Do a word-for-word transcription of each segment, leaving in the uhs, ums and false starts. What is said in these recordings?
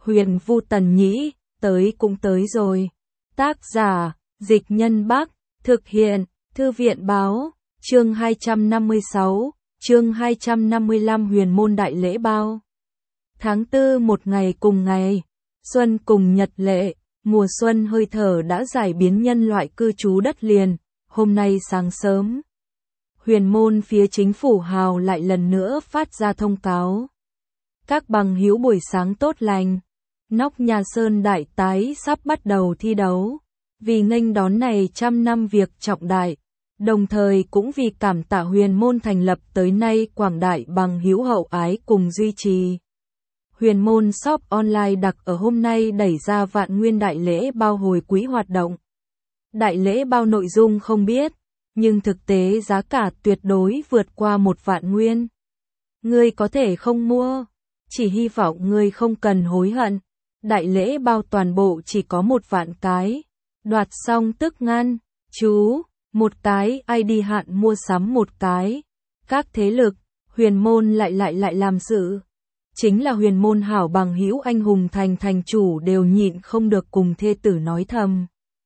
Huyền Vu Tần Nhĩ, tới cũng tới rồi. Tác giả, Dịch Nhân Bắc, thực hiện, Thư viện Báo, chương hai trăm năm mươi sáu, chương hai trăm năm mươi lăm Huyền Môn Đại Lễ Bao. Tháng tư một ngày cùng ngày, xuân cùng nhật lệ, mùa xuân hơi thở đã giải biến nhân loại cư trú đất liền, hôm nay sáng sớm. Huyền môn phía chính phủ Hào lại lần nữa phát ra thông cáo. Các bằng hữu buổi sáng tốt lành, Nóc Nhà Sơn Đại Tái sắp bắt đầu thi đấu. Vì nghênh đón này trăm năm việc trọng đại, đồng thời cũng vì cảm tạ huyền môn thành lập tới nay quảng đại bằng hữu hậu ái cùng duy trì. Huyền môn shop online đặc ở hôm nay đẩy ra vạn nguyên đại lễ bao hồi quý hoạt động. Đại lễ bao nội dung không biết, nhưng thực tế giá cả tuyệt đối vượt qua một vạn nguyên. Ngươi có thể không mua, chỉ hy vọng ngươi không cần hối hận. Đại lễ bao toàn bộ chỉ có một vạn cái. Đoạt xong tức ngăn, chú, một cái i đê hạn mua sắm một cái. Các thế lực, huyền môn lại lại lại làm sự. Chính là huyền môn hảo bằng hữu anh hùng thành thành chủ đều nhịn không được cùng thê tử nói thầm.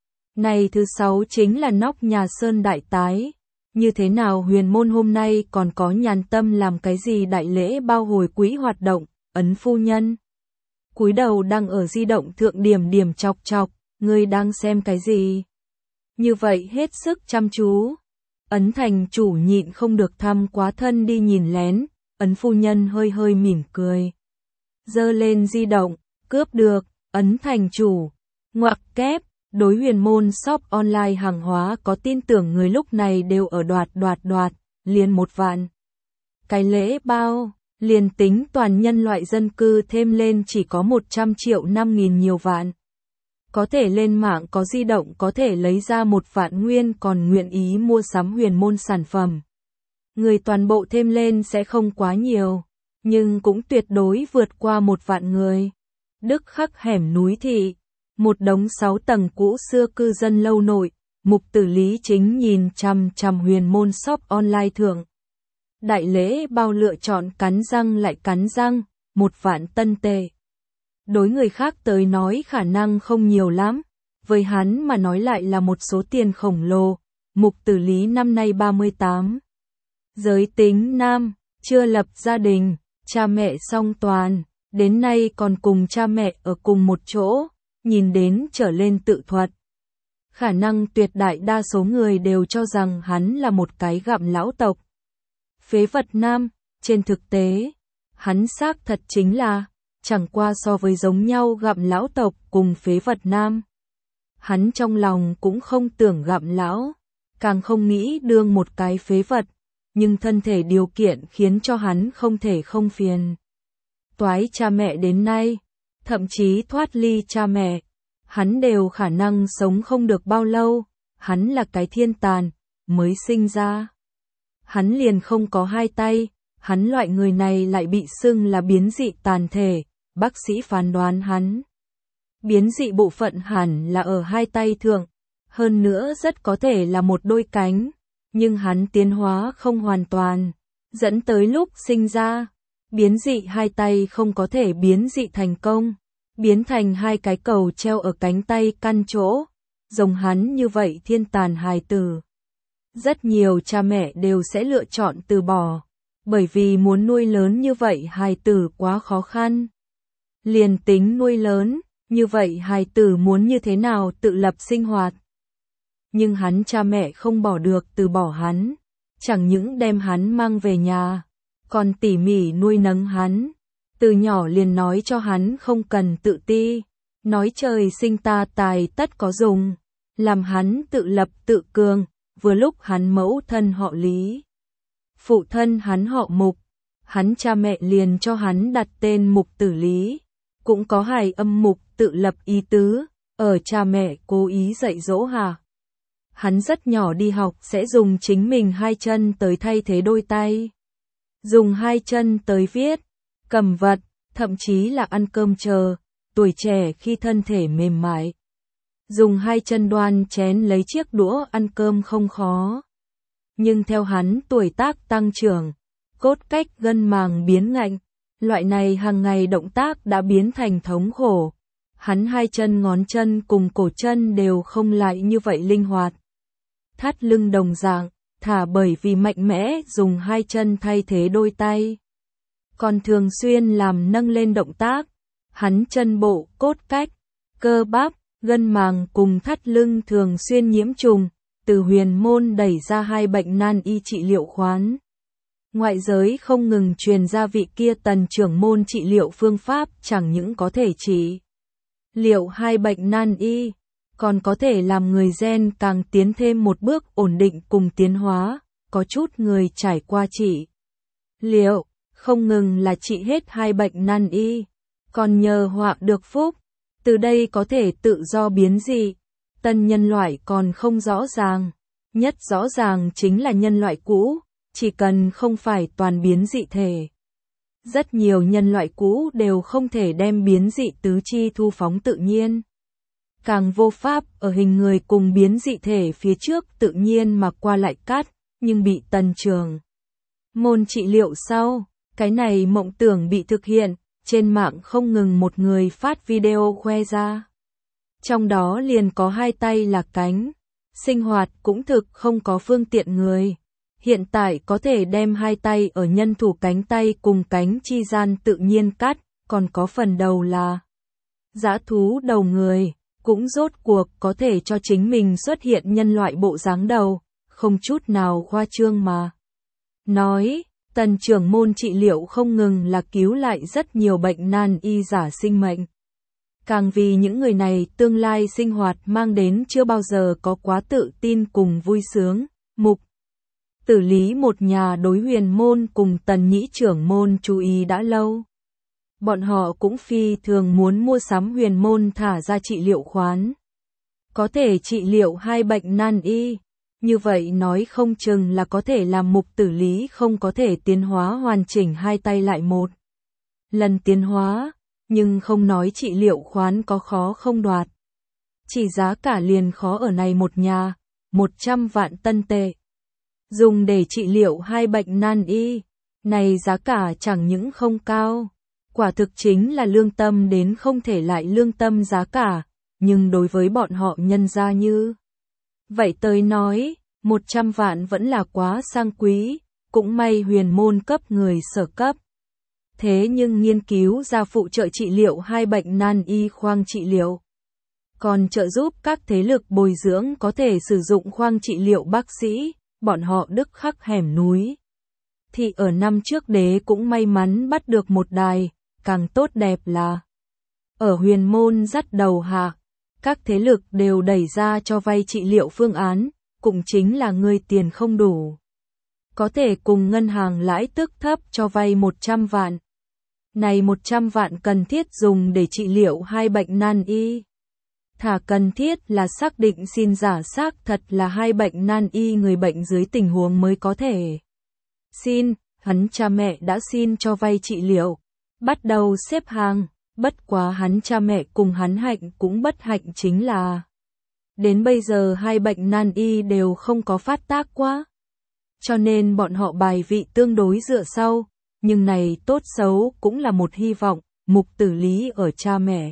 Này thứ sáu chính là Nóc Nhà Sơn Đại Tái. Như thế nào huyền môn hôm nay còn có nhàn tâm làm cái gì đại lễ bao hồi quý hoạt động, ấn phu nhân. Cúi đầu đang ở di động thượng điểm điểm chọc chọc. Ngươi đang xem cái gì? Như vậy hết sức chăm chú. Ấn thành chủ nhịn không được thăm quá thân đi nhìn lén, ấn phu nhân hơi hơi mỉm cười. Giơ lên di động, cướp được, ấn thành chủ. Ngoặc kép, đối huyền môn shop online hàng hóa có tin tưởng người lúc này đều ở đoạt đoạt đoạt, liền một vạn. Cái lễ bao, liền tính toàn nhân loại dân cư thêm lên chỉ có một trăm triệu năm nghìn nhiều vạn. Có thể lên mạng có di động có thể lấy ra một vạn nguyên còn nguyện ý mua sắm huyền môn sản phẩm. Người toàn bộ thêm lên sẽ không quá nhiều, nhưng cũng tuyệt đối vượt qua một vạn người. Đức Khắc hẻm núi thị, một đống sáu tầng cũ xưa cư dân lâu nội, Mục Tử Lý chính nhìn chằm chằm huyền môn shop online thượng. Đại lễ bao lựa chọn cắn răng lại cắn răng, một vạn tân tệ. Đối người khác tới nói khả năng không nhiều lắm, với hắn mà nói lại là một số tiền khổng lồ. Mục Tử Lý năm nay ba mươi tám. Giới tính nam, chưa lập gia đình, cha mẹ song toàn, đến nay còn cùng cha mẹ ở cùng một chỗ, nhìn đến trở lên tự thuật. Khả năng tuyệt đại đa số người đều cho rằng hắn là một cái gặm lão tộc. Phế vật nam, trên thực tế, hắn xác thật chính là chẳng qua so với giống nhau gặm lão tộc cùng phế vật nam. Hắn trong lòng cũng không tưởng gặm lão, càng không nghĩ đương một cái phế vật, nhưng thân thể điều kiện khiến cho hắn không thể không phiền. Toái cha mẹ đến nay, thậm chí thoát ly cha mẹ, hắn đều khả năng sống không được bao lâu, hắn là cái thiên tàn, mới sinh ra. Hắn liền không có hai tay, hắn loại người này lại bị xưng là biến dị tàn thể. Bác sĩ phán đoán hắn biến dị bộ phận hẳn là ở hai tay thượng, hơn nữa rất có thể là một đôi cánh, nhưng hắn tiến hóa không hoàn toàn, dẫn tới lúc sinh ra, biến dị hai tay không có thể biến dị thành công, biến thành hai cái cầu treo ở cánh tay căn chỗ, giống hắn như vậy thiên tàn hài tử. Rất nhiều cha mẹ đều sẽ lựa chọn từ bỏ, bởi vì muốn nuôi lớn như vậy hài tử quá khó khăn. Liền tính nuôi lớn, như vậy hài tử muốn như thế nào tự lập sinh hoạt. Nhưng hắn cha mẹ không bỏ được từ bỏ hắn, chẳng những đem hắn mang về nhà, còn tỉ mỉ nuôi nấng hắn. Từ nhỏ liền nói cho hắn không cần tự ti, nói trời sinh ta tài tất có dùng, làm hắn tự lập tự cường, vừa lúc hắn mẫu thân họ Lý. Phụ thân hắn họ Mục, hắn cha mẹ liền cho hắn đặt tên Mục Tử Lý. Cũng có hài âm mục tự lập ý tứ, ở cha mẹ cố ý dạy dỗ hạ. Hắn rất nhỏ đi học sẽ dùng chính mình hai chân tới thay thế đôi tay. Dùng hai chân tới viết, cầm vật, thậm chí là ăn cơm chờ, tuổi trẻ khi thân thể mềm mại. Dùng hai chân đoan chén lấy chiếc đũa ăn cơm không khó. Nhưng theo hắn tuổi tác tăng trưởng, cốt cách gân màng biến ngạnh, Loại này hàng ngày động tác đã biến thành thống khổ. Hắn hai chân ngón chân cùng cổ chân đều không lại như vậy linh hoạt. Thắt lưng đồng dạng, thả bởi vì mạnh mẽ dùng hai chân thay thế đôi tay. Còn thường xuyên làm nâng lên động tác. Hắn chân bộ, cốt cách, cơ bắp, gân màng cùng thắt lưng thường xuyên nhiễm trùng, từ huyền môn đẩy ra hai bệnh nan y trị liệu khoán. Ngoại giới không ngừng truyền ra vị kia tần trưởng môn trị liệu phương pháp chẳng những có thể trị liệu hai bệnh nan y, còn có thể làm người gen càng tiến thêm một bước ổn định cùng tiến hóa, có chút người trải qua trị liệu, không ngừng là trị hết hai bệnh nan y, còn nhờ họa được phúc, từ đây có thể tự do biến dị. Tân nhân loại còn không rõ ràng, nhất rõ ràng chính là nhân loại cũ, chỉ cần không phải toàn biến dị thể. Rất nhiều nhân loại cũ đều không thể đem biến dị tứ chi thu phóng tự nhiên. Càng vô pháp ở hình người cùng biến dị thể phía trước tự nhiên mà qua lại cắt, nhưng bị tần trưởng môn trị liệu sau, cái này mộng tưởng bị thực hiện, trên mạng không ngừng một người phát video khoe ra. Trong đó liền có hai tay là cánh, sinh hoạt cũng thực không có phương tiện người. Hiện tại có thể đem hai tay ở nhân thủ cánh tay cùng cánh chi gian tự nhiên cắt, còn có phần đầu là dã thú đầu người, cũng rốt cuộc có thể cho chính mình xuất hiện nhân loại bộ dáng đầu, không chút nào khoa trương mà. Nói, tần trưởng môn trị liệu không ngừng là cứu lại rất nhiều bệnh nan y giả sinh mệnh. Càng vì những người này tương lai sinh hoạt mang đến chưa bao giờ có quá tự tin cùng vui sướng, mục. Tử lý một nhà đối huyền môn cùng tần nhĩ trưởng môn chú ý đã lâu. Bọn họ cũng phi thường muốn mua sắm huyền môn thả ra trị liệu khoán. Có thể trị liệu hai bệnh nan y, như vậy nói không chừng là có thể làm mục tử lý không có thể tiến hóa hoàn chỉnh hai tay lại một lần tiến hóa, nhưng không nói trị liệu khoán có khó không đoạt. Chỉ giá cả liền khó ở này một nhà, một trăm vạn tân tệ. Dùng để trị liệu hai bệnh nan y, này giá cả chẳng những không cao, quả thực chính là lương tâm đến không thể lại lương tâm giá cả, nhưng đối với bọn họ nhân ra như vậy tới nói, một trăm vạn vẫn là quá sang quý, cũng may huyền môn cấp người sở cấp. Thế nhưng nghiên cứu ra phụ trợ trị liệu hai bệnh nan y khoang trị liệu, còn trợ giúp các thế lực bồi dưỡng có thể sử dụng khoang trị liệu bác sĩ, bọn họ đức khắc hẻm núi. Thì ở năm trước đế cũng may mắn bắt được một đài, càng tốt đẹp là ở huyền môn dắt đầu hạ, các thế lực đều đẩy ra cho vay trị liệu phương án, cũng chính là người tiền không đủ. Có thể cùng ngân hàng lãi tức thấp cho vay một trăm vạn. Này một trăm vạn cần thiết dùng để trị liệu hai bệnh nan y. Thả cần thiết là xác định xin giả xác thật là hai bệnh nan y người bệnh dưới tình huống mới có thể xin, hắn cha mẹ đã xin cho vay trị liệu, bắt đầu xếp hàng, bất quá hắn cha mẹ cùng hắn hạnh cũng bất hạnh chính là đến bây giờ hai bệnh nan y đều không có phát tác quá. Cho nên bọn họ bài vị tương đối dựa sau, nhưng này tốt xấu cũng là một hy vọng, mục tử lý ở cha mẹ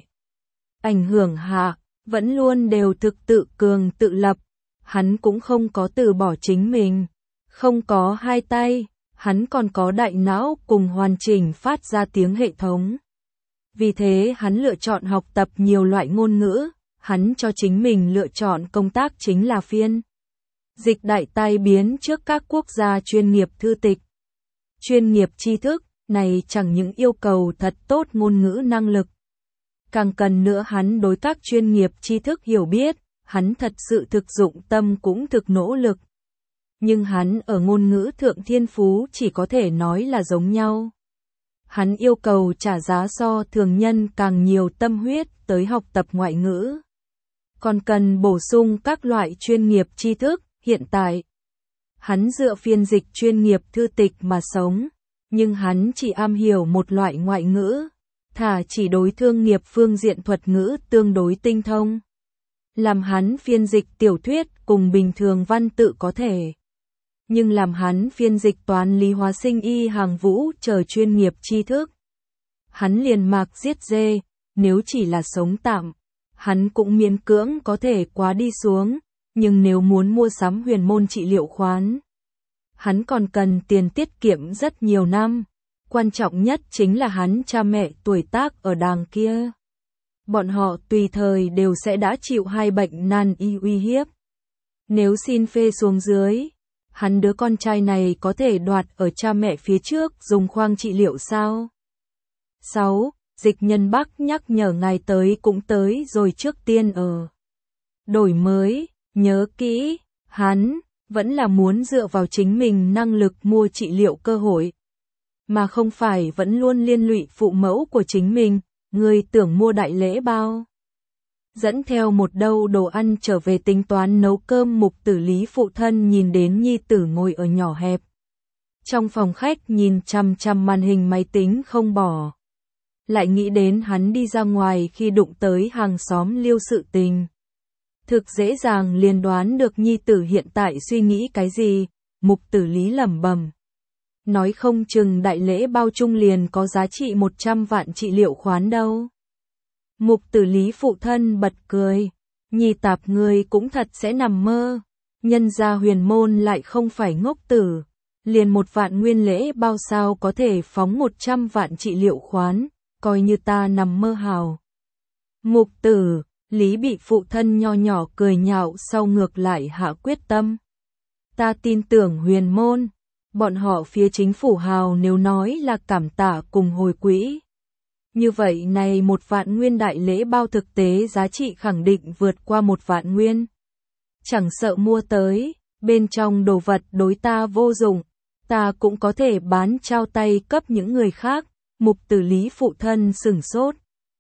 ảnh hưởng hạ, vẫn luôn đều thực tự cường tự lập, hắn cũng không có từ bỏ chính mình, không có hai tay, hắn còn có đại não cùng hoàn chỉnh phát ra tiếng hệ thống. Vì thế hắn lựa chọn học tập nhiều loại ngôn ngữ, hắn cho chính mình lựa chọn công tác chính là phiên dịch đại tai biến trước các quốc gia chuyên nghiệp thư tịch. Chuyên nghiệp tri thức, này chẳng những yêu cầu thật tốt ngôn ngữ năng lực. Càng cần nữa hắn đối các chuyên nghiệp tri thức hiểu biết, hắn thật sự thực dụng tâm cũng thực nỗ lực. Nhưng hắn ở ngôn ngữ thượng thiên phú chỉ có thể nói là giống nhau. Hắn yêu cầu trả giá so thường nhân càng nhiều tâm huyết tới học tập ngoại ngữ. Còn cần bổ sung các loại chuyên nghiệp tri thức, hiện tại. Hắn dựa phiên dịch chuyên nghiệp thư tịch mà sống, nhưng hắn chỉ am hiểu một loại ngoại ngữ, thả chỉ đối thương nghiệp phương diện thuật ngữ tương đối tinh thông. Làm hắn phiên dịch tiểu thuyết cùng bình thường văn tự có thể. Nhưng làm hắn phiên dịch toán lý hóa sinh y hàng vũ chờ chuyên nghiệp tri thức, hắn liền mạc giết dê, nếu chỉ là sống tạm, hắn cũng miễn cưỡng có thể quá đi xuống, nhưng nếu muốn mua sắm huyền môn trị liệu khoán, hắn còn cần tiền tiết kiệm rất nhiều năm. Quan trọng nhất chính là hắn cha mẹ tuổi tác ở đàng kia. Bọn họ tùy thời đều sẽ đã chịu hai bệnh nan y uy hiếp. Nếu xin phê xuống dưới, hắn đứa con trai này có thể đoạt ở cha mẹ phía trước dùng khoang trị liệu sao? sáu. Dịch Nhân Bắc nhắc nhở ngài tới cũng tới rồi, trước tiên ở đổi mới, nhớ kỹ, hắn vẫn là muốn dựa vào chính mình năng lực mua trị liệu cơ hội, mà không phải vẫn luôn liên lụy phụ mẫu của chính mình. Người tưởng mua đại lễ bao, dẫn theo một đâu đồ ăn trở về tính toán nấu cơm. Mục Tử Lý phụ thân nhìn đến nhi tử ngồi ở nhỏ hẹp trong phòng khách nhìn chằm chằm màn hình máy tính không bỏ, lại nghĩ đến hắn đi ra ngoài khi đụng tới hàng xóm Liêu sự tình, thực dễ dàng liền đoán được nhi tử hiện tại suy nghĩ cái gì. Mục Tử Lý lẩm bẩm, nói không chừng đại lễ bao chung liền có giá trị một trăm vạn trị liệu khoán đâu. Mục Tử Lý phụ thân bật cười, nhi tạp ngươi cũng thật sẽ nằm mơ, nhân gia huyền môn lại không phải ngốc tử, liền một vạn nguyên lễ bao sao có thể phóng một trăm vạn trị liệu khoán, coi như ta nằm mơ hào. Mục Tử Lý bị phụ thân nho nhỏ cười nhạo sau ngược lại hạ quyết tâm. Ta tin tưởng huyền môn, bọn họ phía chính phủ hào nếu nói là cảm tạ cùng hồi quỹ. Như vậy này một vạn nguyên đại lễ bao thực tế giá trị khẳng định vượt qua một vạn nguyên. Chẳng sợ mua tới, bên trong đồ vật đối ta vô dụng, ta cũng có thể bán trao tay cấp những người khác. Mục Tử Lý phụ thân sửng sốt.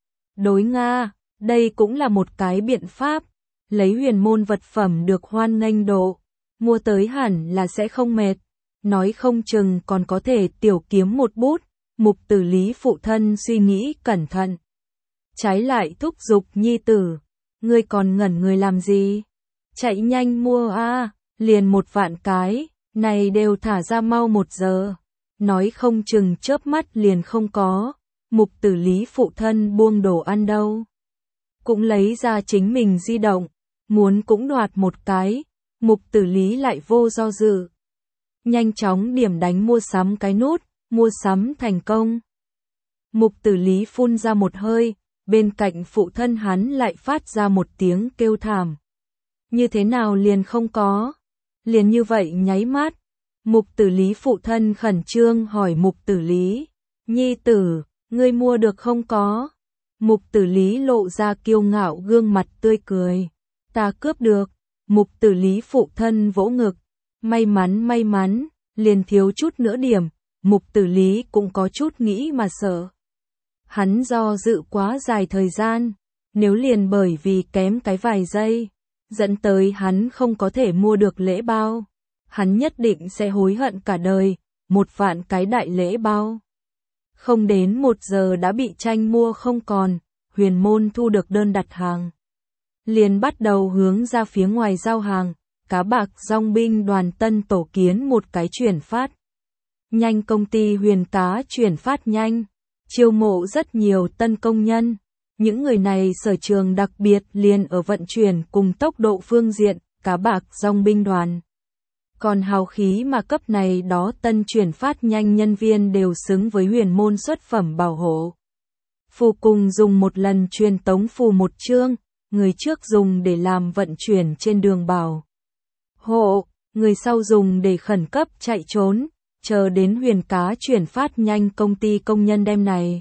Đối Nga, đây cũng là một cái biện pháp, lấy huyền môn vật phẩm được hoan nghênh độ, mua tới hẳn là sẽ không mệt, nói không chừng còn có thể tiểu kiếm một bút. Mục Tử Lý phụ thân suy nghĩ cẩn thận, trái lại thúc giục nhi tử, ngươi còn ngẩn người làm gì? Chạy nhanh mua a, à, liền một vạn cái, này đều thả ra mau một giờ, nói không chừng chớp mắt liền không có. Mục Tử Lý phụ thân buông đồ ăn đâu, cũng lấy ra chính mình di động, muốn cũng đoạt một cái. Mục Tử Lý lại vô do dự, nhanh chóng điểm đánh mua sắm cái nút. Mua sắm thành công. Mục Tử Lý phun ra một hơi, bên cạnh phụ thân hắn lại phát ra một tiếng kêu thảm. Như thế nào liền không có? Liền như vậy nháy mắt. Mục Tử Lý phụ thân khẩn trương hỏi Mục Tử Lý, nhi tử, ngươi mua được không có? Mục Tử Lý lộ ra kiêu ngạo gương mặt tươi cười, ta cướp được. Mục Tử Lý phụ thân vỗ ngực, may mắn may mắn, liền thiếu chút nữa điểm. Mục Tử Lý cũng có chút nghĩ mà sợ. Hắn do dự quá dài thời gian, nếu liền bởi vì kém cái vài giây, dẫn tới hắn không có thể mua được lễ bao, hắn nhất định sẽ hối hận cả đời. Một vạn cái đại lễ bao, không đến một giờ đã bị tranh mua không còn. Huyền môn thu được đơn đặt hàng, liền bắt đầu hướng ra phía ngoài giao hàng. Cá bạc dòng binh đoàn tân tổ kiến một cái chuyển phát nhanh công ty Huyền Cá chuyển phát nhanh, chiêu mộ rất nhiều tân công nhân. Những người này sở trường đặc biệt liền ở vận chuyển cùng tốc độ phương diện. Cá bạc dòng binh đoàn còn hào khí mà cấp này đó tân chuyển phát nhanh nhân viên đều xứng với huyền môn xuất phẩm bảo hộ. Phù cùng dùng một lần truyền tống phù một chương, người trước dùng để làm vận chuyển trên đường bảo hộ, người sau dùng để khẩn cấp chạy trốn. Chờ đến Huyền Cá chuyển phát nhanh công ty công nhân đem này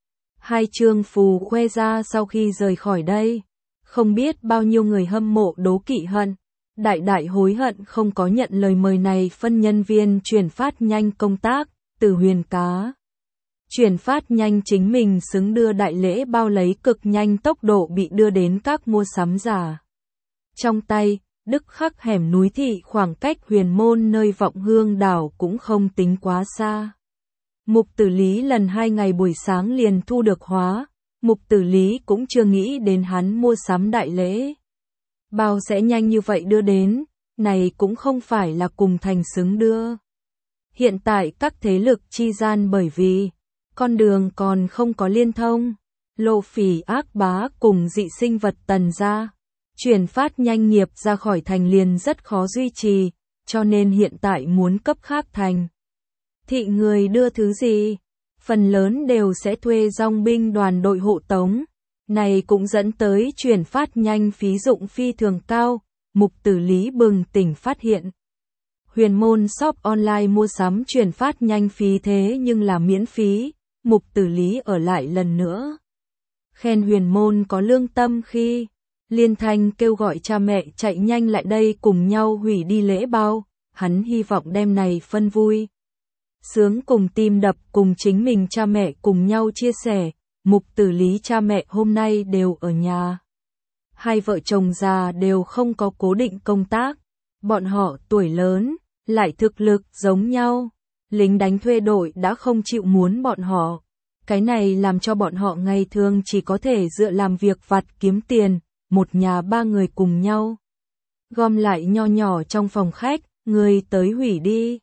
hai chương phù khoe ra sau khi rời khỏi đây, không biết bao nhiêu người hâm mộ đố kỵ hận, đại đại hối hận không có nhận lời mời này phân nhân viên chuyển phát nhanh công tác. Từ Huyền Cá chuyển phát nhanh chính mình xứng đưa đại lễ bao lấy cực nhanh tốc độ bị đưa đến các mua sắm giả trong tay. Đức Khắc hẻm núi thị khoảng cách huyền môn nơi Vọng Hương đảo cũng không tính quá xa. Mục Tử Lý lần hai ngày buổi sáng liền thu được hóa. Mục Tử Lý cũng chưa nghĩ đến hắn mua sắm đại lễ bao sẽ nhanh như vậy đưa đến, này cũng không phải là cùng thành xứng đưa. Hiện tại các thế lực chi gian bởi vì Con đường còn không có liên thông. Lộ Phỉ ác bá cùng dị sinh vật Tần gia chuyển phát nhanh nghiệp ra khỏi thành liền rất khó duy trì, cho nên hiện tại muốn cấp khác thành thị người đưa thứ gì, phần lớn đều sẽ thuê dòng binh đoàn đội hộ tống. Này cũng dẫn tới chuyển phát nhanh phí dụng phi thường cao. Mục Tử Lý bừng tỉnh phát hiện. Huyền Môn shop online mua sắm chuyển phát nhanh phí thế nhưng là miễn phí. Mục Tử Lý ở lại lần nữa. Khen Huyền Môn có lương tâm khi liên thanh kêu gọi cha mẹ chạy nhanh lại đây cùng nhau hủy đi lễ bao. Hắn hy vọng đêm này phân vui sướng cùng tim đập cùng chính mình cha mẹ cùng nhau chia sẻ. Mục Tử Lý cha mẹ hôm nay đều ở nhà. Hai vợ chồng già đều không có cố định công tác. Bọn họ tuổi lớn, lại thực lực giống nhau. Lính đánh thuê đội đã không chịu muốn bọn họ. Cái này làm cho bọn họ ngày thường chỉ có thể dựa làm việc vặt kiếm tiền. Một nhà ba người cùng nhau gom lại nho nhỏ trong phòng khách, người tới hủy đi.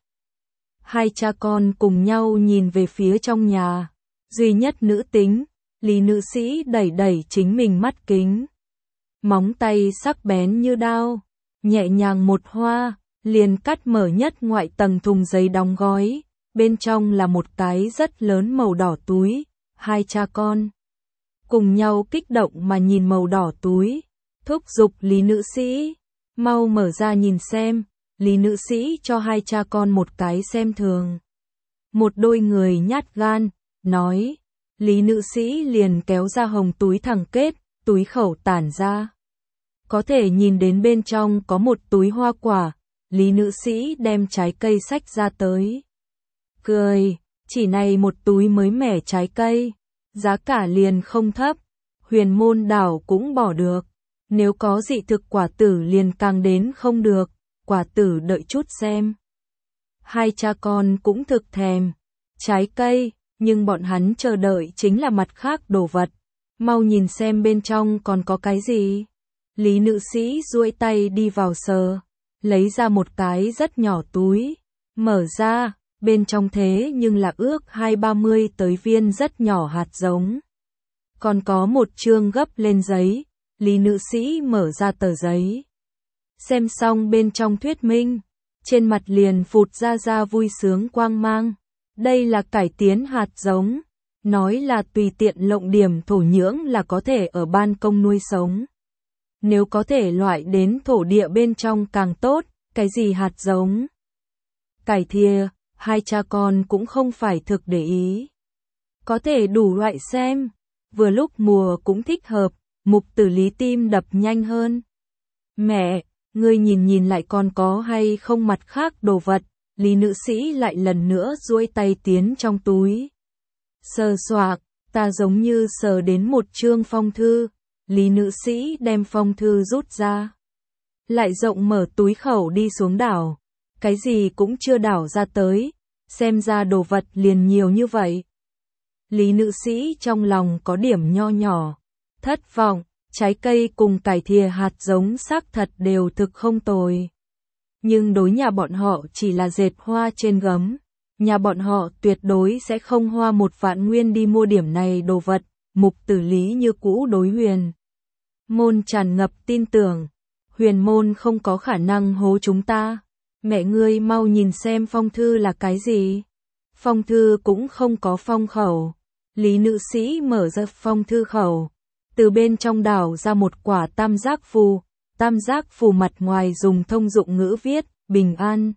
Hai cha con cùng nhau nhìn về phía trong nhà. Duy nhất nữ tính, Lý nữ sĩ đẩy đẩy chính mình mắt kính. Móng tay sắc bén như đao, nhẹ nhàng một hoa, liền cắt mở nhất ngoại tầng thùng giấy đóng gói. Bên trong là một cái rất lớn màu đỏ túi. Hai cha con cùng nhau kích động mà nhìn màu đỏ túi, thúc giục Lý nữ sĩ, mau mở ra nhìn xem. Lý nữ sĩ cho hai cha con một cái xem thường. Một đôi người nhát gan, nói. Lý nữ sĩ liền kéo ra hồng túi thẳng kết, túi khẩu tản ra. Có thể nhìn đến bên trong có một túi hoa quả. Lý nữ sĩ đem trái cây xách ra tới. Cười, chỉ này một túi mới mẻ trái cây. Giá cả liền không thấp. Huyền Môn đảo cũng bỏ được. Nếu có dị thực quả tử liền càng đến không được. Quả tử đợi chút xem. Hai cha con cũng thực thèm trái cây, nhưng bọn hắn chờ đợi chính là mặt khác đồ vật. Mau nhìn xem bên trong còn có cái gì. Lý nữ sĩ duỗi tay đi vào sờ, lấy ra một cái rất nhỏ túi, mở ra, bên trong thế nhưng là ước hai ba mươi tới viên rất nhỏ hạt giống. Còn có một chương gấp lên giấy. Lý nữ sĩ mở ra tờ giấy. Xem xong bên trong thuyết minh, trên mặt liền phụt ra ra vui sướng quang mang. Đây là cải tiến hạt giống, nói là tùy tiện lộng điểm thổ nhưỡng là có thể ở ban công nuôi sống. Nếu có thể loại đến thổ địa bên trong càng tốt, cái gì hạt giống. Cải thìa, hai cha con cũng không phải thực để ý. Có thể đủ loại xem, vừa lúc mùa cũng thích hợp. Mục Tử Lý tim đập nhanh hơn. Mẹ, ngươi nhìn nhìn lại còn có hay không mặt khác đồ vật. Lý nữ sĩ lại lần nữa duỗi tay tiến trong túi. Sờ soạc, ta giống như sờ đến một chương phong thư. Lý nữ sĩ đem phong thư rút ra. Lại rộng mở túi khẩu đi xuống đảo. Cái gì cũng chưa đảo ra tới. Xem ra đồ vật liền nhiều như vậy. Lý nữ sĩ trong lòng có điểm nho nhỏ. Thất vọng, trái cây cùng cải thìa hạt giống xác thật đều thực không tồi. Nhưng đối nhà bọn họ chỉ là dệt hoa trên gấm. Nhà bọn họ tuyệt đối sẽ không hoa một vạn nguyên đi mua điểm này đồ vật. Mục Tử Lý như cũ đối Huyền Môn tràn ngập tin tưởng. Huyền Môn không có khả năng hố chúng ta. Mẹ ngươi mau nhìn xem phong thư là cái gì. Phong thư cũng không có phong khẩu. Lý nữ sĩ mở ra phong thư khẩu. Từ bên trong đảo ra một quả tam giác phù. Tam giác phù mặt ngoài dùng thông dụng ngữ viết, bình an.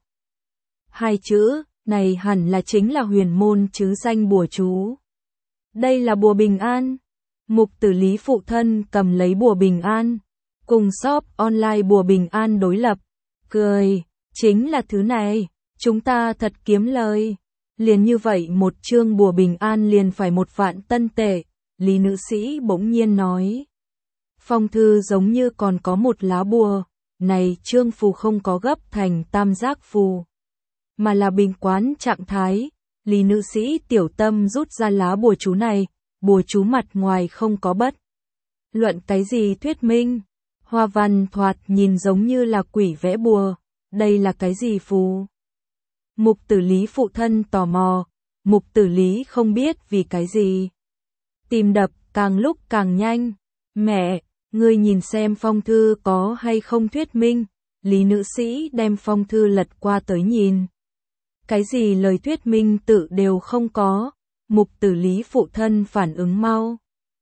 Hai chữ, này hẳn là chính là Huyền Môn chứ danh bùa chú. Đây là bùa bình an. Mục Tử Lý phụ thân cầm lấy bùa bình an. Cùng shop online bùa bình an đối lập. Cười, chính là thứ này, chúng ta thật kiếm lời. Liền như vậy một chương bùa bình an liền phải một vạn tân tệ. Lý nữ sĩ bỗng nhiên nói. Phong thư giống như còn có một lá bùa. Này chương phù không có gấp thành tam giác phù, mà là bình quán trạng thái. Lý nữ sĩ tiểu tâm rút ra lá bùa chú này. Bùa chú mặt ngoài không có bất luận cái gì thuyết minh. Hoa văn thoạt nhìn giống như là quỷ vẽ bùa. Đây là cái gì phù? Mục Tử Lý phụ thân tò mò. Mục Tử Lý không biết vì cái gì. Tim đập càng lúc càng nhanh. Mẹ, ngươi nhìn xem phong thư có hay không thuyết minh. Lý nữ sĩ đem phong thư lật qua tới nhìn. Cái gì lời thuyết minh tự đều không có. Mục Tử Lý phụ thân phản ứng mau.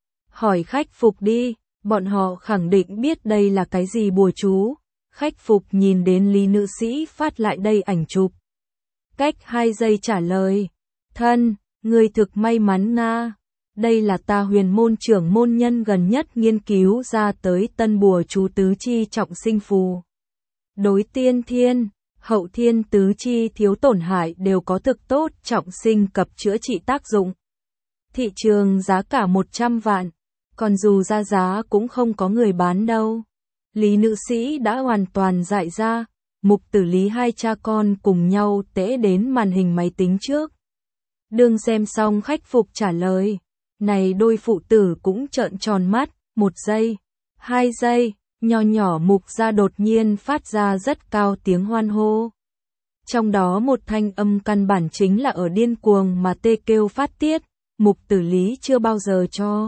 Hỏi khách phục đi, bọn họ khẳng định biết đây là cái gì bùa chú. Khách phục nhìn đến Lý nữ sĩ phát lại đây ảnh chụp. Cách hai giây trả lời. Thân, người thực may mắn nga. Đây là ta huyền môn trưởng môn nhân gần nhất nghiên cứu ra tới tân bùa chú tứ chi trọng sinh phù. Đối tiên thiên, hậu thiên tứ chi thiếu tổn hại đều có thực tốt trọng sinh cập chữa trị tác dụng. Thị trường giá cả một trăm vạn, còn dù ra giá cũng không có người bán đâu. Lý nữ sĩ đã hoàn toàn dại ra, Mục Tử Lý hai cha con cùng nhau tễ đến màn hình máy tính trước. Đương xem xong khách phục trả lời, này đôi phụ tử cũng trợn tròn mắt, một giây, hai giây, nho nhỏ Mục gia đột nhiên phát ra rất cao tiếng hoan hô. Trong đó một thanh âm căn bản chính là ở điên cuồng mà tê kêu phát tiết, Mục Tử Lý chưa bao giờ cho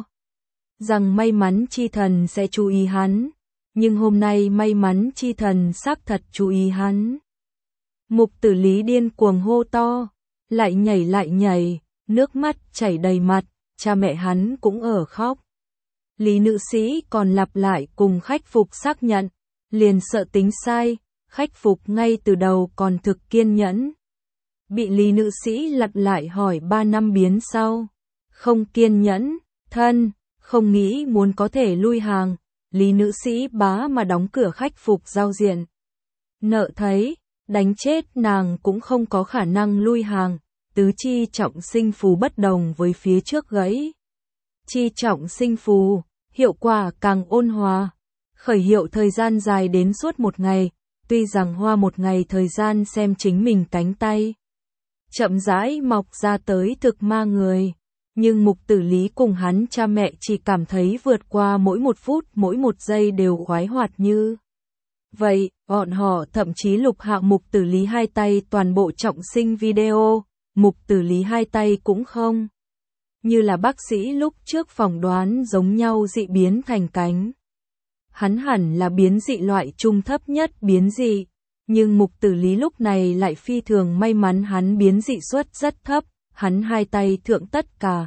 rằng may mắn chi thần sẽ chú ý hắn, nhưng hôm nay may mắn chi thần xác thật chú ý hắn. Mục Tử Lý điên cuồng hô to, lại nhảy lại nhảy, nước mắt chảy đầy mặt, cha mẹ hắn cũng ở khóc. Lý nữ sĩ còn lặp lại cùng khách phục xác nhận, liền sợ tính sai, khách phục ngay từ đầu còn thực kiên nhẫn. Bị Lý nữ sĩ lặp lại hỏi ba năm biến sau, không kiên nhẫn, thân, không nghĩ muốn có thể lui hàng, Lý nữ sĩ bá mà đóng cửa khách phục giao diện. Nợ thấy, đánh chết nàng cũng không có khả năng lui hàng, tứ chi trọng sinh phù bất đồng với phía trước gãy. Chi trọng sinh phù, hiệu quả càng ôn hòa, khởi hiệu thời gian dài đến suốt một ngày, tuy rằng hoa một ngày thời gian xem chính mình cánh tay. Chậm rãi mọc ra tới thực ma người, nhưng Mục Tử Lý cùng hắn cha mẹ chỉ cảm thấy vượt qua mỗi một phút mỗi một giây đều khoái hoạt như. Vậy, bọn họ thậm chí lục hạ Mục Tử Lý hai tay toàn bộ trọng sinh video, Mục Tử Lý hai tay cũng không. Như là bác sĩ lúc trước phỏng đoán giống nhau dị biến thành cánh. Hắn hẳn là biến dị loại trung thấp nhất biến dị, nhưng Mục Tử Lý lúc này lại phi thường may mắn hắn biến dị suất rất thấp, hắn hai tay thượng tất cả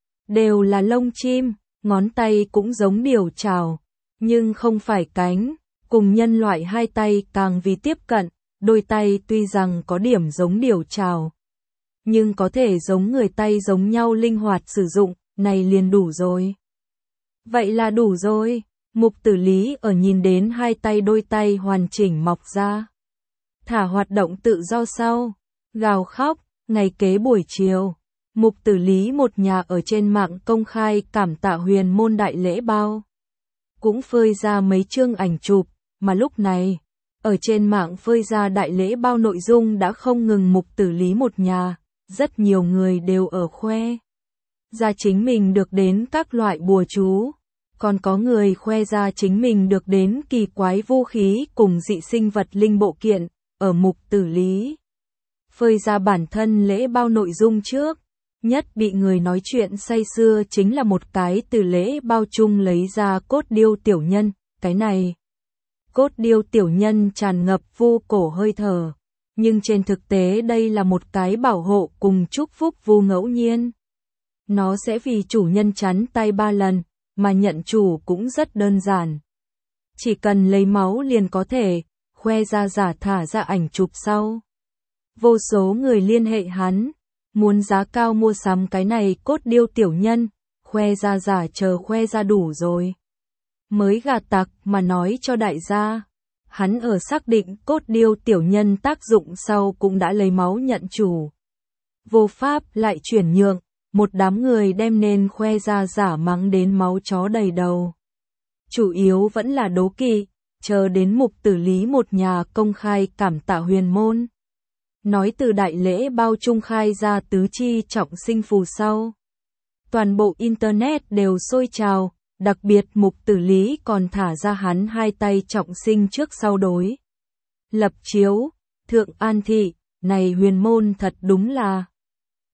đều là lông chim, ngón tay cũng giống điều trào, nhưng không phải cánh, cùng nhân loại hai tay càng vì tiếp cận, đôi tay tuy rằng có điểm giống điều trào, nhưng có thể giống người tay giống nhau linh hoạt sử dụng, này liền đủ rồi. Vậy là đủ rồi, Mục Tử Lý ở nhìn đến hai tay đôi tay hoàn chỉnh mọc ra. Thả hoạt động tự do sau, gào khóc, ngày kế buổi chiều, Mục Tử Lý một nhà ở trên mạng công khai cảm tạ huyền môn đại lễ bao. Cũng phơi ra mấy chương ảnh chụp, mà lúc này, ở trên mạng phơi ra đại lễ bao nội dung đã không ngừng Mục Tử Lý một nhà. Rất nhiều người đều ở khoe ra chính mình được đến các loại bùa chú, còn có người khoe ra chính mình được đến kỳ quái vũ khí cùng dị sinh vật linh bộ kiện, ở Mục Tử Lý phơi ra bản thân lễ bao nội dung trước, nhất bị người nói chuyện say sưa chính là một cái từ lễ bao chung lấy ra cốt điêu tiểu nhân, cái này. Cốt điêu tiểu nhân tràn ngập vu cổ hơi thở. Nhưng trên thực tế đây là một cái bảo hộ cùng chúc phúc vu ngẫu nhiên. Nó sẽ vì chủ nhân chắn tay ba lần, mà nhận chủ cũng rất đơn giản. Chỉ cần lấy máu liền có thể, khoe ra giả thả ra ảnh chụp sau. Vô số người liên hệ hắn, muốn giá cao mua sắm cái này cốt điêu tiểu nhân, khoe ra giả chờ khoe ra đủ rồi. Mới gạt tặc mà nói cho đại gia. Hắn ở xác định cốt điêu tiểu nhân tác dụng sau cũng đã lấy máu nhận chủ. Vô pháp lại chuyển nhượng, một đám người đem nên khoe ra giả mắng đến máu chó đầy đầu. Chủ yếu vẫn là đố kỵ, chờ đến Mục Tử Lý một nhà công khai cảm tạ huyền môn. Nói từ đại lễ bao trung khai ra tứ chi trọng sinh phù sau. Toàn bộ Internet đều sôi trào. Đặc biệt Mục Tử Lý còn thả ra hắn hai tay trọng sinh trước sau đối. Lập chiếu, thượng an thị, này huyền môn thật đúng là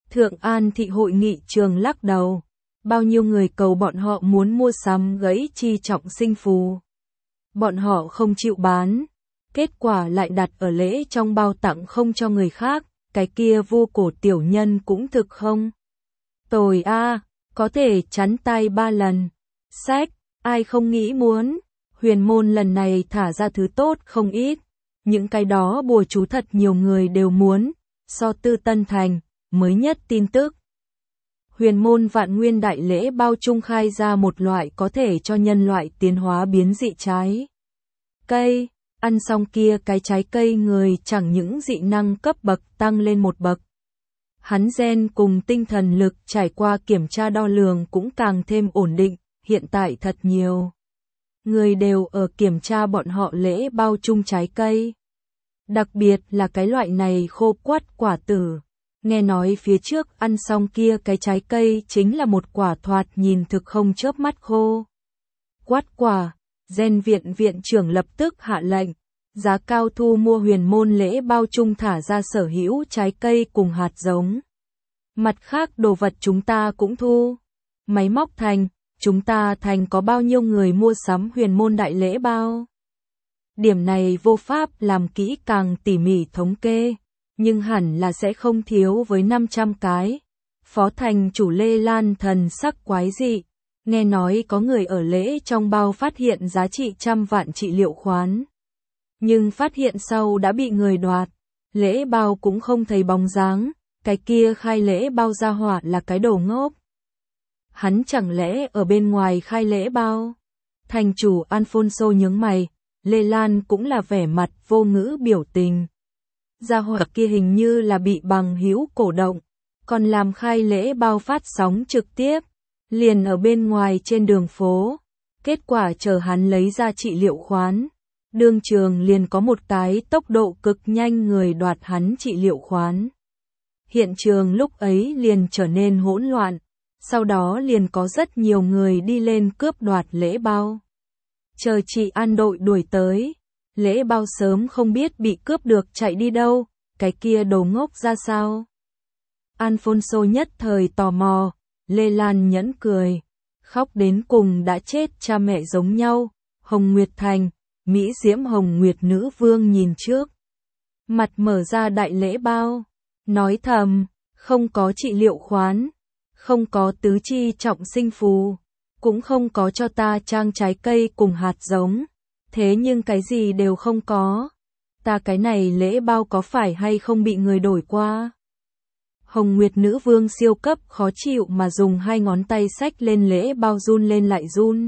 Thượng An thị hội nghị trường lắc đầu. Bao nhiêu người cầu bọn họ muốn mua sắm gẫy chi trọng sinh phù. Bọn họ không chịu bán. Kết quả lại đặt ở lễ trong bao tặng không cho người khác. Cái kia vô cổ tiểu nhân cũng thực không. Tồi a, có thể chắn tay ba lần. Sách, ai không nghĩ muốn. Huyền môn lần này thả ra thứ tốt không ít. Những cái đó bùa chú thật nhiều người đều muốn. So Tư Tân Thành, mới nhất tin tức. Huyền môn vạn nguyên đại lễ bao trung khai ra một loại có thể cho nhân loại tiến hóa biến dị trái cây. Ăn xong kia cái trái cây người chẳng những dị năng cấp bậc tăng lên một bậc. Hắn gen cùng tinh thần lực trải qua kiểm tra đo lường cũng càng thêm ổn định, hiện tại thật nhiều. Người đều ở kiểm tra bọn họ lễ bao chung trái cây. Đặc biệt là cái loại này khô quắt quả tử. Nghe nói phía trước ăn xong kia cái trái cây chính là một quả thoạt nhìn thực không chớp mắt khô. Quát quả, gen viện viện trưởng lập tức hạ lệnh. Giá cao thu mua huyền môn lễ bao chung thả ra sở hữu trái cây cùng hạt giống. Mặt khác đồ vật chúng ta cũng thu. Máy móc thành, chúng ta thành có bao nhiêu người mua sắm huyền môn đại lễ bao. Điểm này vô pháp làm kỹ càng tỉ mỉ thống kê, nhưng hẳn là sẽ không thiếu với năm trăm cái. Phó thành chủ Lê Lan thần sắc quái dị, nghe nói có người ở lễ trong bao phát hiện giá trị trăm vạn trị liệu khoán. Nhưng phát hiện sau đã bị người đoạt, lễ bao cũng không thấy bóng dáng, cái kia khai lễ bao ra hỏa là cái đồ ngốc. Hắn chẳng lẽ ở bên ngoài khai lễ bao? Thành chủ Alfonso nhướng mày, Lê Lan cũng là vẻ mặt vô ngữ biểu tình. Gia hỏa kia hình như là bị bằng hữu cổ động, còn làm khai lễ bao phát sóng trực tiếp, liền ở bên ngoài trên đường phố. Kết quả chờ hắn lấy ra trị liệu khoán. Đương trường liền có một cái tốc độ cực nhanh người đoạt hắn trị liệu khoán. Hiện trường lúc ấy liền trở nên hỗn loạn, sau đó liền có rất nhiều người đi lên cướp đoạt lễ bao. Chờ chị An đội đuổi tới, lễ bao sớm không biết bị cướp được chạy đi đâu, cái kia đồ ngốc ra sao. Alfonso nhất thời tò mò, Lê Lan nhẫn cười, khóc đến cùng đã chết cha mẹ giống nhau, Hồng Nguyệt Thành. Mỹ Diễm Hồng Nguyệt nữ vương nhìn trước. Mặt mở ra đại lễ bao. Nói thầm, không có trị liệu khoán. Không có tứ chi trọng sinh phù. Cũng không có cho ta trang trái cây cùng hạt giống. Thế nhưng cái gì đều không có. Ta cái này lễ bao có phải hay không bị người đổi qua? Hồng Nguyệt nữ vương siêu cấp khó chịu mà dùng hai ngón tay xách lên lễ bao run lên lại run.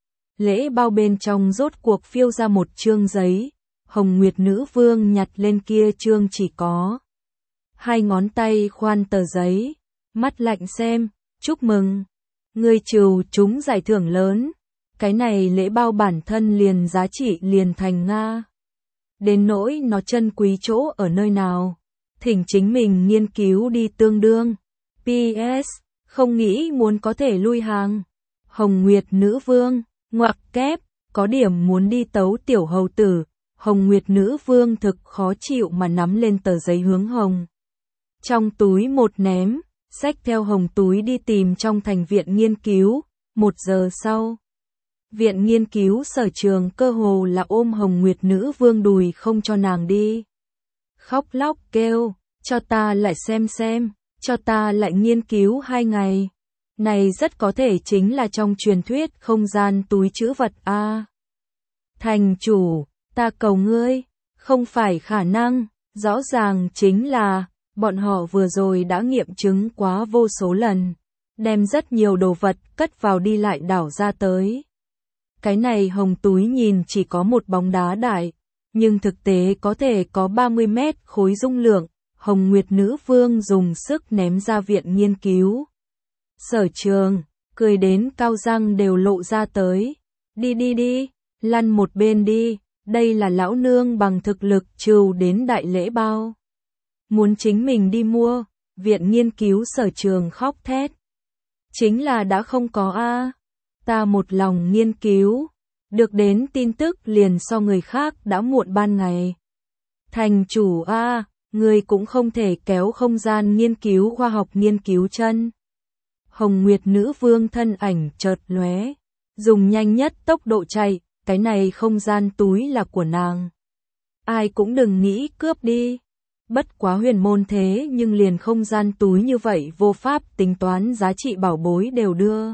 Lễ bao bên trong rốt cuộc phiêu ra một chương giấy, Hồng Nguyệt nữ vương nhặt lên kia chương chỉ có. Hai ngón tay khoan tờ giấy, mắt lạnh xem, chúc mừng. Ngươi trừ chúng giải thưởng lớn, cái này lễ bao bản thân liền giá trị liền thành Nga. Đến nỗi nó chân quý chỗ ở nơi nào, thỉnh chính mình nghiên cứu đi tương đương. pê ét, không nghĩ muốn có thể lui hàng. Hồng Nguyệt nữ vương. Ngoặc kép, có điểm muốn đi tấu tiểu hầu tử, Hồng Nguyệt nữ vương thực khó chịu mà nắm lên tờ giấy hướng hồng. Trong túi một ném, xách theo hồng túi đi tìm trong thành viện nghiên cứu, một giờ sau. Viện nghiên cứu sở trường cơ hồ là ôm Hồng Nguyệt nữ vương đùi không cho nàng đi. Khóc lóc kêu, cho ta lại xem xem, cho ta lại nghiên cứu hai ngày. Này rất có thể chính là trong truyền thuyết không gian túi trữ vật a. À, thành chủ, ta cầu ngươi, không phải khả năng, rõ ràng chính là, bọn họ vừa rồi đã nghiệm chứng quá vô số lần, đem rất nhiều đồ vật cất vào đi lại đảo ra tới. Cái này hồng túi nhìn chỉ có một bóng đá đại, nhưng thực tế có thể có ba mươi mét khối dung lượng, Hồng Nguyệt nữ vương dùng sức ném ra viện nghiên cứu. Sở trường, cười đến cao răng đều lộ ra tới. Đi đi đi, lăn một bên đi, đây là lão nương bằng thực lực trừ đến đại lễ bao. Muốn chính mình đi mua, viện nghiên cứu sở trường khóc thét. Chính là đã không có a. Ta một lòng nghiên cứu, được đến tin tức liền so người khác đã muộn ban ngày. Thành chủ a, Ngươi cũng không thể kéo không gian nghiên cứu khoa học nghiên cứu chân. Hồng Nguyệt nữ vương thân ảnh chợt lóe, dùng nhanh nhất tốc độ chạy, cái này không gian túi là của nàng. Ai cũng đừng nghĩ cướp đi. Bất quá huyền môn thế nhưng liền không gian túi như vậy vô pháp tính toán giá trị bảo bối đều đưa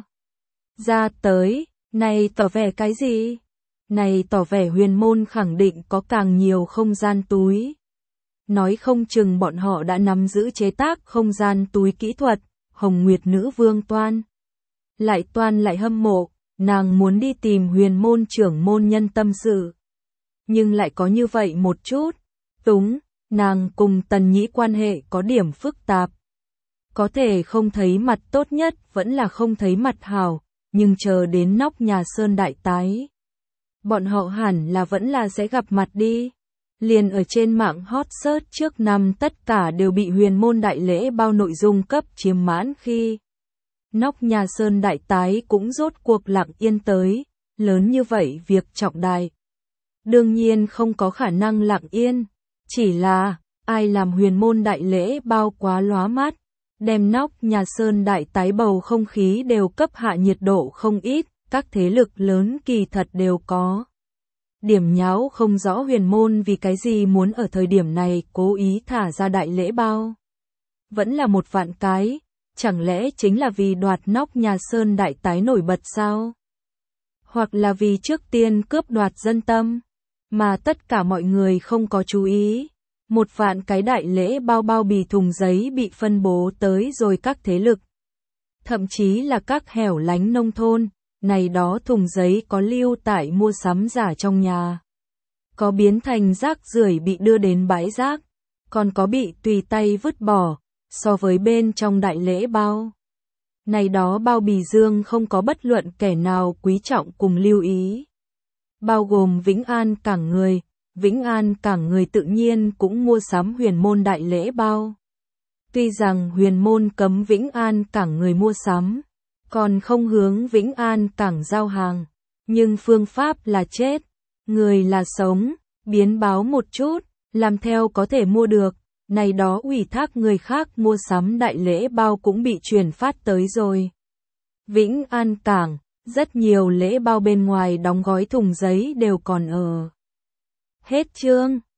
ra tới, này tỏ vẻ cái gì? Này tỏ vẻ huyền môn khẳng định có càng nhiều không gian túi. Nói không chừng bọn họ đã nắm giữ chế tác không gian túi kỹ thuật, Hồng Nguyệt nữ vương toan. Lại toan lại hâm mộ, nàng muốn đi tìm huyền môn trưởng môn nhân tâm sự. Nhưng lại có như vậy một chút, túng, nàng cùng Tần Nhĩ quan hệ có điểm phức tạp. Có thể không thấy mặt tốt nhất vẫn là không thấy mặt hảo, nhưng chờ đến nóc nhà Sơn Đại Tái. Bọn họ hẳn là vẫn là sẽ gặp mặt đi. Liền ở trên mạng hot search trước năm tất cả đều bị huyền môn đại lễ bao nội dung cấp chiếm mãn khi. Nóc nhà Sơn Đại Tái cũng rốt cuộc lặng yên tới, lớn như vậy việc trọng đại. Đương nhiên không có khả năng lặng yên, chỉ là, ai làm huyền môn đại lễ bao quá lóa mắt, đem nóc nhà Sơn Đại Tái bầu không khí đều cấp hạ nhiệt độ không ít, các thế lực lớn kỳ thật đều có. Điểm nháo không rõ huyền môn vì cái gì muốn ở thời điểm này cố ý thả ra đại lễ bao. Vẫn là một vạn cái, chẳng lẽ chính là vì đoạt nóc nhà Sơn Đại Tái nổi bật sao? Hoặc là vì trước tiên cướp đoạt dân tâm, mà tất cả mọi người không có chú ý. Một vạn cái đại lễ bao bao bì thùng giấy bị phân bố tới rồi các thế lực. Thậm chí là các hẻo lánh nông thôn, này đó thùng giấy có lưu tại mua sắm giả trong nhà. Có biến thành rác rưởi bị đưa đến bãi rác, còn có bị tùy tay vứt bỏ, so với bên trong đại lễ bao. Này đó bao bì dương không có bất luận kẻ nào quý trọng cùng lưu ý. Bao gồm Vĩnh An Cảng người, Vĩnh An Cảng người tự nhiên cũng mua sắm huyền môn đại lễ bao. Tuy rằng huyền môn cấm Vĩnh An Cảng người mua sắm, còn không hướng Vĩnh An Cảng giao hàng, nhưng phương pháp là chết, người là sống, biến báo một chút, làm theo có thể mua được, này đó ủy thác người khác mua sắm đại lễ bao cũng bị truyền phát tới rồi. Vĩnh An Cảng, rất nhiều lễ bao bên ngoài đóng gói thùng giấy đều còn ở. Hết chương.